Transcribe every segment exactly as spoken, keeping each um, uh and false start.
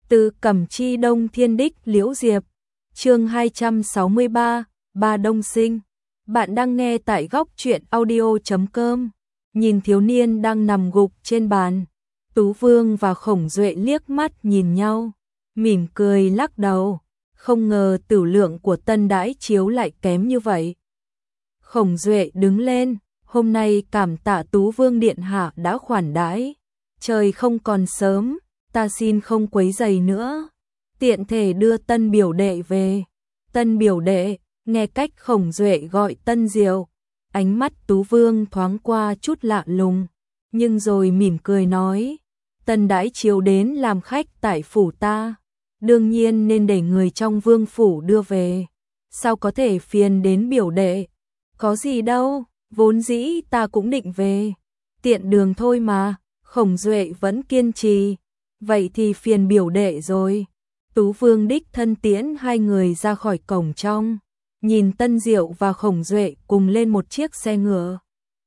Từ Cẩm Chi Đông Thiên Đích Liễu Diệp, chương hai trăm sáu mươi ba, Ba Đông Sinh. Bạn đang nghe tại góc truyện audio chấm com. Nhìn thiếu niên đang nằm gục trên bàn, Tú Vương và Khổng Duệ liếc mắt nhìn nhau, mỉm cười lắc đầu, không ngờ tử lượng của Tân Đãi Chiếu lại kém như vậy. Khổng Duệ đứng lên, hôm nay cảm tạ Tú Vương điện hạ đã khoản đãi, trời không còn sớm, ta xin không quấy rầy nữa, tiện thể đưa Tân biểu đệ về. Tân biểu đệ, nghe cách Khổng Duệ gọi Tân Diệu, ánh mắt Tú Vương thoáng qua chút lạ lùng, nhưng rồi mỉm cười nói, Tân Đãi Chiếu đến làm khách tại phủ ta, đương nhiên nên để người trong vương phủ đưa về, sao có thể phiền đến biểu đệ. Có gì đâu, vốn dĩ ta cũng định về, tiện đường thôi mà. Khổng Duệ vẫn kiên trì, vậy thì phiền biểu đệ rồi. Tú Vương đích thân tiễn hai người ra khỏi cổng trong, nhìn Tân Diệu và Khổng Duệ cùng lên một chiếc xe ngựa,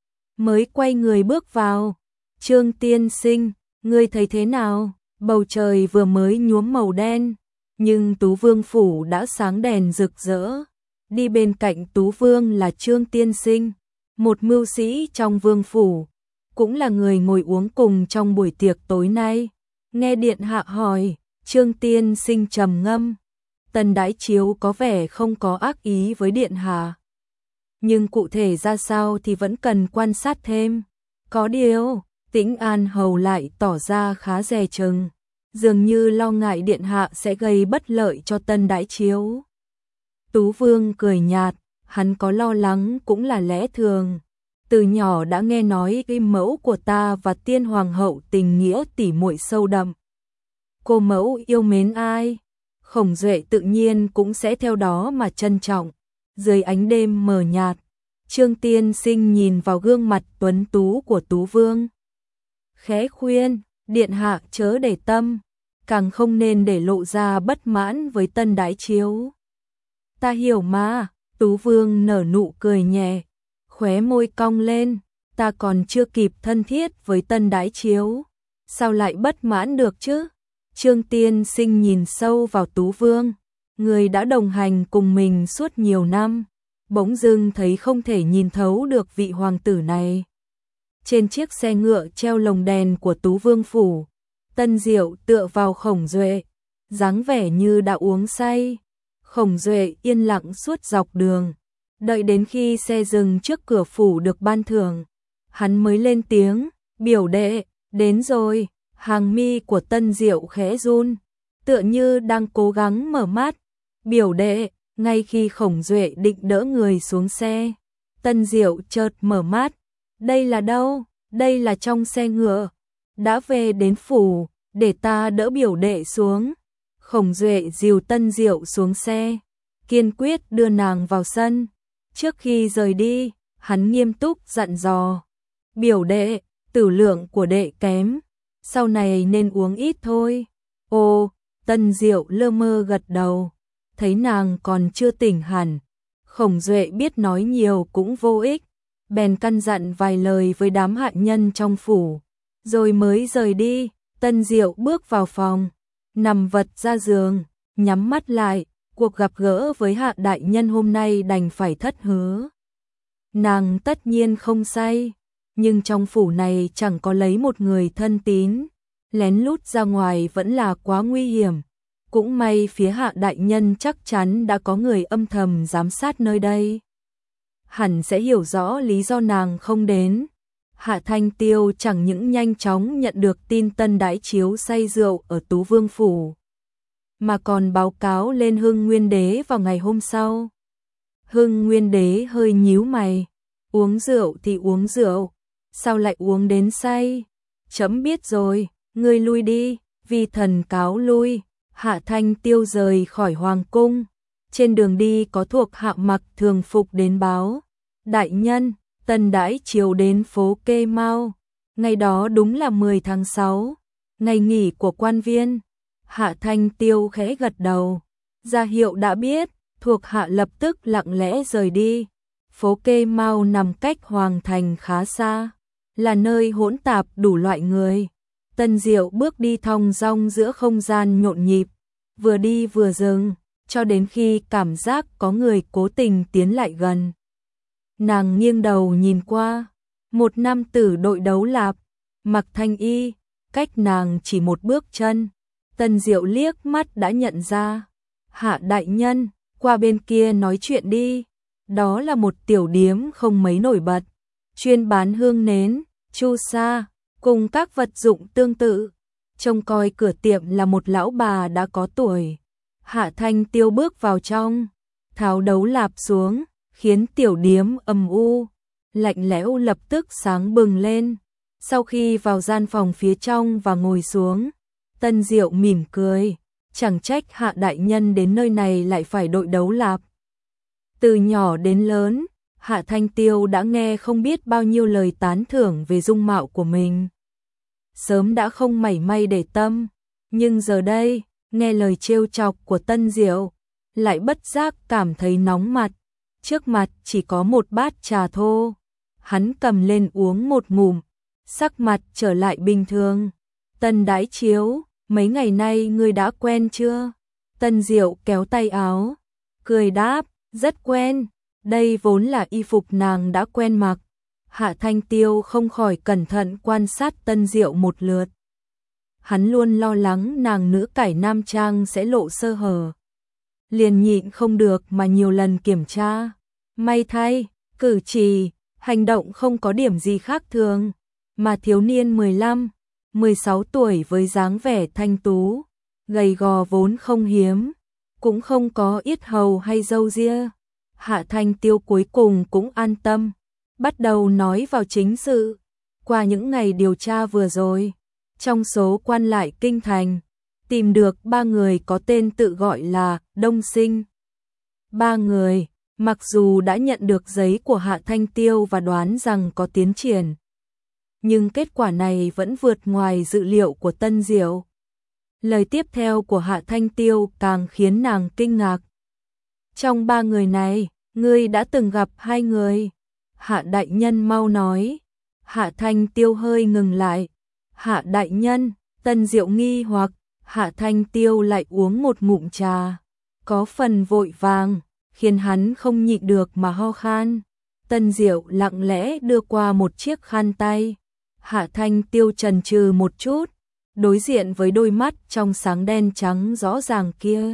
mới quay người bước vào. Trương tiên sinh, ngươi thấy thế nào? Bầu trời vừa mới nhuốm màu đen, nhưng Tú Vương phủ đã sáng đèn rực rỡ. Đi bên cạnh Tú Vương là Trương tiên sinh, một mưu sĩ trong vương phủ, cũng là người ngồi uống cùng trong buổi tiệc tối nay. Nghe điện hạ hỏi, Trương tiên sinh trầm ngâm, Tân Đãi Chiếu có vẻ không có ác ý với điện hạ, nhưng cụ thể ra sao thì vẫn cần quan sát thêm. Có điều, Tĩnh An hầu lại tỏ ra khá dè chừng, dường như lo ngại điện hạ sẽ gây bất lợi cho Tân Đãi Chiếu. Tú Vương cười nhạt, hắn có lo lắng cũng là lẽ thường. Từ nhỏ đã nghe nói cái mẫu của ta và Tiên Hoàng hậu tình nghĩa tỉ muội sâu đậm. Cô mẫu yêu mến ai, Khổng Duệ tự nhiên cũng sẽ theo đó mà trân trọng. Dưới ánh đêm mờ nhạt, Trương tiên sinh nhìn vào gương mặt tuấn tú của Tú Vương, khẽ khuyên, điện hạ chớ để tâm, càng không nên để lộ ra bất mãn với Tân Đãi Chiếu. Ta hiểu mà. Tú Vương nở nụ cười nhẹ, khóe môi cong lên, ta còn chưa kịp thân thiết với Tân Đãi Chiếu, sao lại bất mãn được chứ? Trương tiên sinh nhìn sâu vào Tú Vương, người đã đồng hành cùng mình suốt nhiều năm, bỗng dưng thấy không thể nhìn thấu được vị hoàng tử này. Trên chiếc xe ngựa treo lồng đèn của Tú Vương phủ, Tân Diệu tựa vào Khổng Duệ, dáng vẻ như đã uống say. Khổng Duệ yên lặng suốt dọc đường, đợi đến khi xe dừng trước cửa phủ được ban thưởng, hắn mới lên tiếng, biểu đệ, đến rồi. Hàng mi của Tân Diệu khẽ run, tựa như đang cố gắng mở mắt. Biểu đệ. Ngay khi Khổng Duệ định đỡ người xuống xe, Tân Diệu chợt mở mắt. Đây là đâu? Đây là trong xe ngựa. Đã về đến phủ, để ta đỡ biểu đệ xuống. Khổng Duệ dìu Tân Diệu xuống xe, kiên quyết đưa nàng vào sân. Trước khi rời đi, hắn nghiêm túc dặn dò, biểu đệ, tử lượng của đệ kém, sau này nên uống ít thôi. Ồ, Tân Diệu lơ mơ gật đầu, thấy nàng còn chưa tỉnh hẳn. Khổng Duệ biết nói nhiều cũng vô ích, bèn căn dặn vài lời với đám hạ nhân trong phủ, rồi mới rời đi. Tân Diệu bước vào phòng, nằm vật ra giường, nhắm mắt lại, cuộc gặp gỡ với Hạ đại nhân hôm nay đành phải thất hứa. Nàng tất nhiên không say, nhưng trong phủ này chẳng có lấy một người thân tín, lén lút ra ngoài vẫn là quá nguy hiểm. Cũng may phía Hạ đại nhân chắc chắn đã có người âm thầm giám sát nơi đây, hẳn sẽ hiểu rõ lý do nàng không đến. Hạ Thanh Tiêu chẳng những nhanh chóng nhận được tin Tân Đãi Chiếu say rượu ở Tú Vương phủ, mà còn báo cáo lên Hưng Nguyên Đế vào ngày hôm sau. Hưng Nguyên Đế hơi nhíu mày, uống rượu thì uống rượu, sao lại uống đến say? Chấm biết rồi, ngươi lui đi. Vi thần cáo lui. Hạ Thanh Tiêu rời khỏi hoàng cung, trên đường đi có thuộc hạ mặc thường phục đến báo, đại nhân, Tân Đãi Chiếu đến phố Kê Mao. Ngày đó đúng là mười tháng sáu, ngày nghỉ của quan viên. Hạ Thanh Tiêu khẽ gật đầu, ra hiệu đã biết. Thuộc hạ lập tức lặng lẽ rời đi. Phố Kê Mao nằm cách hoàng thành khá xa, là nơi hỗn tạp đủ loại người. Tân Diệu bước đi thong dong giữa không gian nhộn nhịp, vừa đi vừa dừng, cho đến khi cảm giác có người cố tình tiến lại gần. Nàng nghiêng đầu nhìn qua, một nam tử đội đấu lạp, mặc thanh y, cách nàng chỉ một bước chân. Tân Diệu liếc mắt đã nhận ra. Hạ đại nhân, qua bên kia nói chuyện đi. Đó là một tiểu điếm không mấy nổi bật, chuyên bán hương nến, chu sa, cùng các vật dụng tương tự. Trông coi cửa tiệm là một lão bà đã có tuổi. Hạ Thanh Tiêu bước vào trong, tháo đấu lạp xuống, khiến tiểu điếm âm u, lạnh lẽo lập tức sáng bừng lên. Sau khi vào gian phòng phía trong và ngồi xuống, Tân Diệu mỉm cười, chẳng trách Hạ đại nhân đến nơi này lại phải đội đấu lạp. Từ nhỏ đến lớn, Hạ Thanh Tiêu đã nghe không biết bao nhiêu lời tán thưởng về dung mạo của mình. Sớm đã không mảy may để tâm, nhưng giờ đây, nghe lời trêu chọc của Tân Diệu, lại bất giác cảm thấy nóng mặt. Trước mặt chỉ có một bát trà thô, hắn cầm lên uống một ngụm, sắc mặt trở lại bình thường. Tân Đái Chiếu, mấy ngày nay ngươi đã quen chưa? Tân Diệu kéo tay áo, cười đáp, rất quen, đây vốn là y phục nàng đã quen mặc. Hạ Thanh Tiêu không khỏi cẩn thận quan sát Tân Diệu một lượt. Hắn luôn lo lắng nàng nữ cải nam trang sẽ lộ sơ hở, liền nhịn không được mà nhiều lần kiểm tra. May thay, cử chỉ, hành động không có điểm gì khác thường, mà thiếu niên mười lăm, mười sáu tuổi với dáng vẻ thanh tú, gầy gò vốn không hiếm, cũng không có yết hầu hay râu ria. Hạ Thanh Tiêu cuối cùng cũng an tâm, bắt đầu nói vào chính sự. Qua những ngày điều tra vừa rồi, trong số quan lại kinh thành, tìm được ba người có tên tự gọi là Đông Sinh. Ba người, mặc dù đã nhận được giấy của Hạ Thanh Tiêu và đoán rằng có tiến triển, nhưng kết quả này vẫn vượt ngoài dự liệu của Tân Diệu. Lời tiếp theo của Hạ Thanh Tiêu càng khiến nàng kinh ngạc. Trong ba người này, ngươi đã từng gặp hai người. Hạ đại nhân mau nói. Hạ Thanh Tiêu hơi ngừng lại. Hạ đại nhân, Tân Diệu nghi hoặc, Hạ Thanh Tiêu lại uống một ngụm trà, có phần vội vàng, khiến hắn không nhịn được mà ho khan. Tân Diệu lặng lẽ đưa qua một chiếc khăn tay. Hạ Thanh Tiêu chần chừ một chút, đối diện với đôi mắt trong sáng đen trắng rõ ràng kia,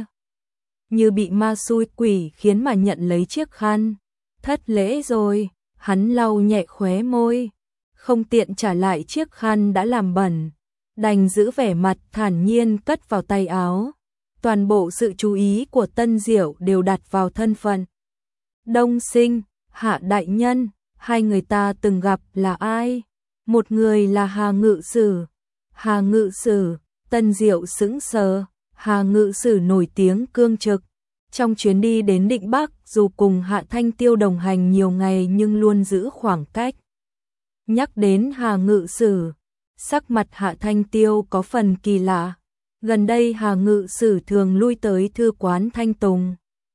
như bị ma xui quỷ khiến mà nhận lấy chiếc khăn. Thất lễ rồi, hắn lau nhẹ khóe môi, không tiện trả lại chiếc khăn đã làm bẩn, đành giữ vẻ mặt thản nhiên cất vào tay áo. Toàn bộ sự chú ý của Tân Diệu đều đặt vào thân phận Đông Sinh. Hạ đại nhân, hai người ta từng gặp là ai? Một người là Hà Ngự Sử. Hà Ngự Sử, Tân Diệu sững sờ. Hà Ngự Sử nổi tiếng cương trực. Trong chuyến đi đến Định Bắc, dù cùng Hạ Thanh Tiêu đồng hành nhiều ngày nhưng luôn giữ khoảng cách. Nhắc đến Hà Ngự Sử, sắc mặt Hạ Thanh Tiêu có phần kỳ lạ. Gần đây Hà Ngự Sử thường lui tới thư quán Thanh Tùng.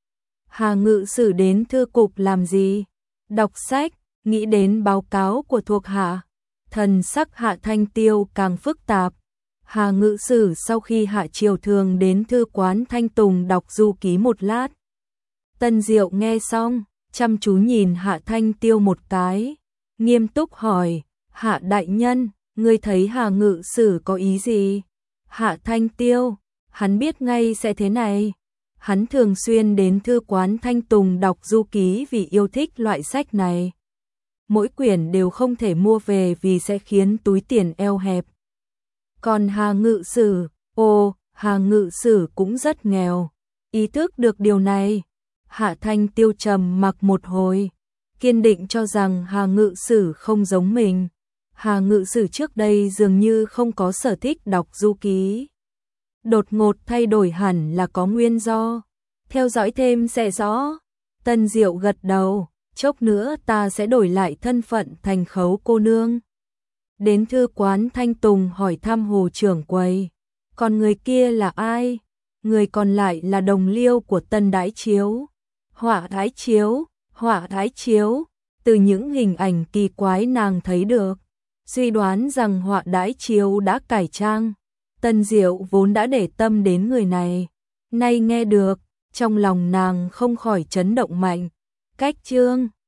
Hà Ngự Sử đến thư cục làm gì? Đọc sách, nghĩ đến báo cáo của thuộc hạ. Thần sắc Hạ Thanh Tiêu càng phức tạp. Hà Ngự Sử sau khi hạ triều thường đến thư quán Thanh Tùng đọc du ký một lát. Tân Diệu nghe xong, chăm chú nhìn Hạ Thanh Tiêu một cái, nghiêm túc hỏi, Hạ đại nhân, ngươi thấy Hà Ngự Sử có ý gì? Hạ Thanh Tiêu, hắn biết ngay sẽ thế này. Hắn thường xuyên đến thư quán Thanh Tùng đọc du ký vì yêu thích loại sách này. Mỗi quyển đều không thể mua về vì sẽ khiến túi tiền eo hẹp. Còn Hà Ngự Sử, ồ, Hà Ngự Sử cũng rất nghèo. Ý thức được điều này, Hạ Thanh Tiêu trầm mặc một hồi, kiên định cho rằng Hà Ngự Sử không giống mình. Hà Ngự Sử trước đây dường như không có sở thích đọc du ký. Đột ngột thay đổi hẳn là có nguyên do. Theo dõi thêm sẽ rõ. Tân Diệu gật đầu, chốc nữa ta sẽ đổi lại thân phận thành Khấu cô nương. Đến thư quán Thanh Tùng hỏi thăm Hồ trưởng quầy. Còn người kia là ai? Người còn lại là đồng liêu của Tân Đái Chiếu. Họa Đái Chiếu, Họa Đái Chiếu. Từ những hình ảnh kỳ quái nàng thấy được, suy đoán rằng họa đãi chiếu đã cải trang. Tân Diệu vốn đã để tâm đến người này, nay nghe được, trong lòng nàng không khỏi chấn động mạnh. Cách Trương